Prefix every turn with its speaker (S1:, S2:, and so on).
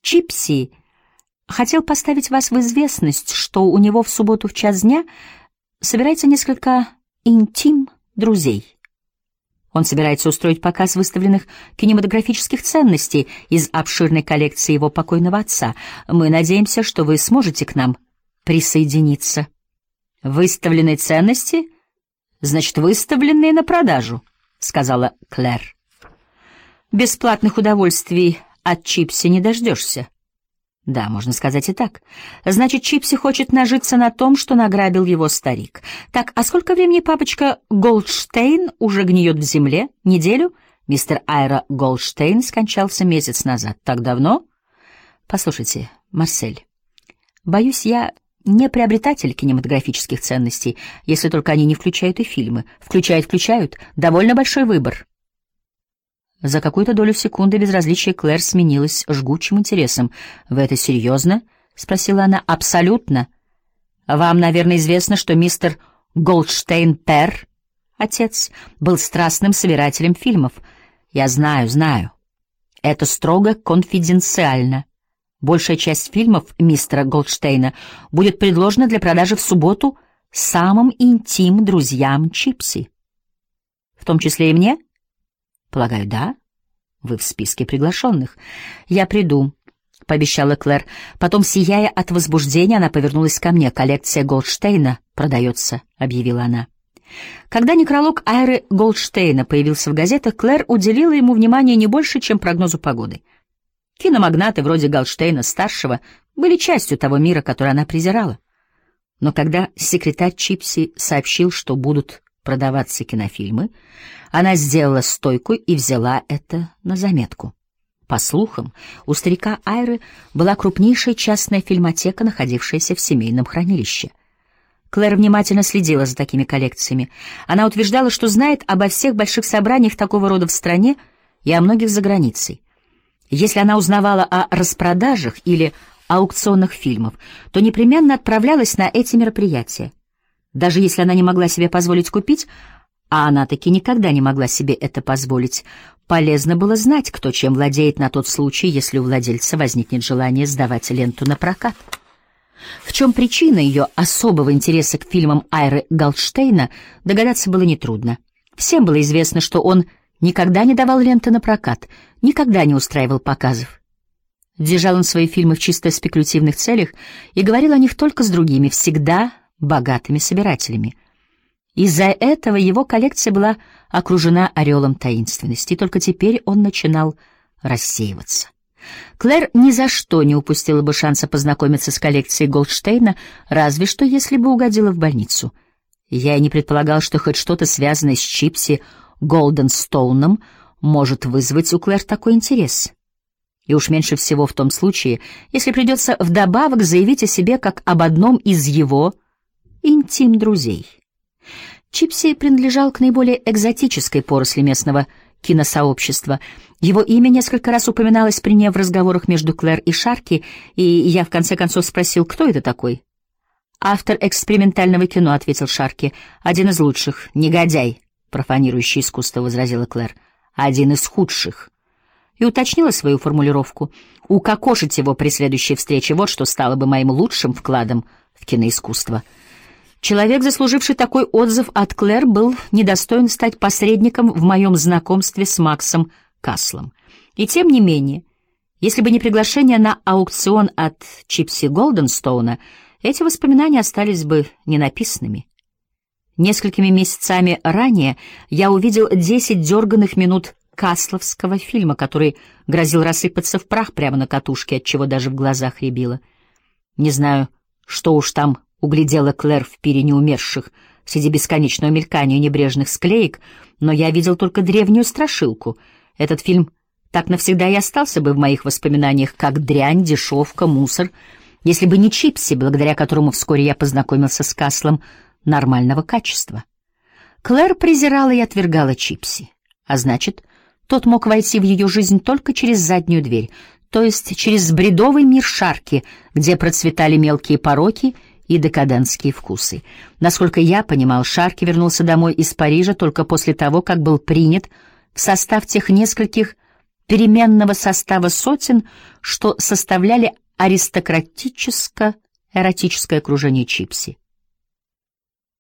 S1: Чипси хотел поставить вас в известность, что у него в субботу в час дня собирается несколько интим друзей. Он собирается устроить показ выставленных кинематографических ценностей из обширной коллекции его покойного отца. Мы надеемся, что вы сможете к нам присоединиться. Выставленные ценности, значит, выставленные на продажу, сказала Клэр. Бесплатных удовольствий от Чипси не дождешься. Да, можно сказать и так. Значит, Чипси хочет нажиться на том, что награбил его старик. Так, а сколько времени папочка Голдштейн уже гниет в земле? Неделю? Мистер Айра Голдштейн скончался месяц назад. Так давно? Послушайте, Марсель, боюсь, я не приобретатель кинематографических ценностей, если только они не включают и фильмы. Включают. Довольно большой выбор. За какую-то долю секунды безразличие Клэр сменилось жгучим интересом. «Вы это серьезно?» — спросила она. «Абсолютно. Вам, наверное, известно, что мистер Голдштейн-пер, отец, был страстным собирателем фильмов. Я знаю. Это строго конфиденциально. Большая часть фильмов мистера Голдштейна будет предложена для продажи в субботу самым интим друзьям Чипси. В том числе и мне?» «Полагаю, да. Вы в списке приглашенных. Я приду», — пообещала Клэр. Потом, сияя от возбуждения, она повернулась ко мне. «Коллекция Голдштейна продается», — объявила она. Когда некролог Айры Голдштейна появился в газетах, Клэр уделила ему внимание не больше, чем прогнозу погоды. Киномагнаты вроде Голдштейна-старшего были частью того мира, который она презирала. Но когда секретарь Чипси сообщил, что будут продаваться кинофильмы, она сделала стойку и взяла это на заметку. По слухам, у старика Айры была крупнейшая частная фильмотека, находившаяся в семейном хранилище. Клэр внимательно следила за такими коллекциями. Она утверждала, что знает обо всех больших собраниях такого рода в стране и о многих за границей. Если она узнавала о распродажах или аукционах фильмов, то непременно отправлялась на эти мероприятия. Даже если она не могла себе позволить купить, а она таки никогда не могла себе это позволить, полезно было знать, кто чем владеет на тот случай, если у владельца возникнет желание сдавать ленту на прокат. В чем причина ее особого интереса к фильмам Айры Голдштейна, догадаться было нетрудно. Всем было известно, что он никогда не давал ленты на прокат, никогда не устраивал показов. Держал он свои фильмы в чисто спекулятивных целях и говорил о них только с другими, всегда богатыми собирателями. Из-за этого его коллекция была окружена ореолом таинственности, и только теперь он начинал рассеиваться. Клэр ни за что не упустила бы шанса познакомиться с коллекцией Голдштейна, разве что если бы угодила в больницу. Я и не предполагал, что хоть что-то связанное с Чипси Голденстоуном может вызвать у Клэр такой интерес. И уж меньше всего в том случае, если придется вдобавок заявить о себе как об одном из его интим-друзей. Чипси принадлежал к наиболее экзотической поросли местного киносообщества. Его имя несколько раз упоминалось при ней в разговорах между Клэр и Шарки, и я в конце концов спросил, кто это такой. «Автор экспериментального кино», — ответил Шарки. «Один из лучших. Негодяй, профанирующий искусство», — возразила Клэр. «Один из худших». И уточнила свою формулировку. «Укокошить его при следующей встрече — вот что стало бы моим лучшим вкладом в киноискусство». Человек, заслуживший такой отзыв от Клэр, был недостоин стать посредником в моем знакомстве с Максом Каслом. И тем не менее, если бы не приглашение на аукцион от Чипси Голденстоуна, эти воспоминания остались бы ненаписанными. Несколькими месяцами ранее я увидел 10 дерганых минут касловского фильма, который грозил рассыпаться в прах прямо на катушке, отчего даже в глазах рябило. Не знаю, что уж там углядела Клэр в пире неумерших среди бесконечного мелькания небрежных склеек, но я видел только древнюю страшилку. Этот фильм так навсегда и остался бы в моих воспоминаниях, как дрянь, дешевка, мусор, если бы не Чипси, благодаря которому вскоре я познакомился с Каслом нормального качества. Клэр презирала и отвергала Чипси, а значит, тот мог войти в ее жизнь только через заднюю дверь, то есть через бредовый мир Шарки, где процветали мелкие пороки и декадентские вкусы. Насколько я понимал, Шарки вернулся домой из Парижа только после того, как был принят в состав тех нескольких переменного состава сотен, что составляли аристократическо-эротическое окружение Чипси.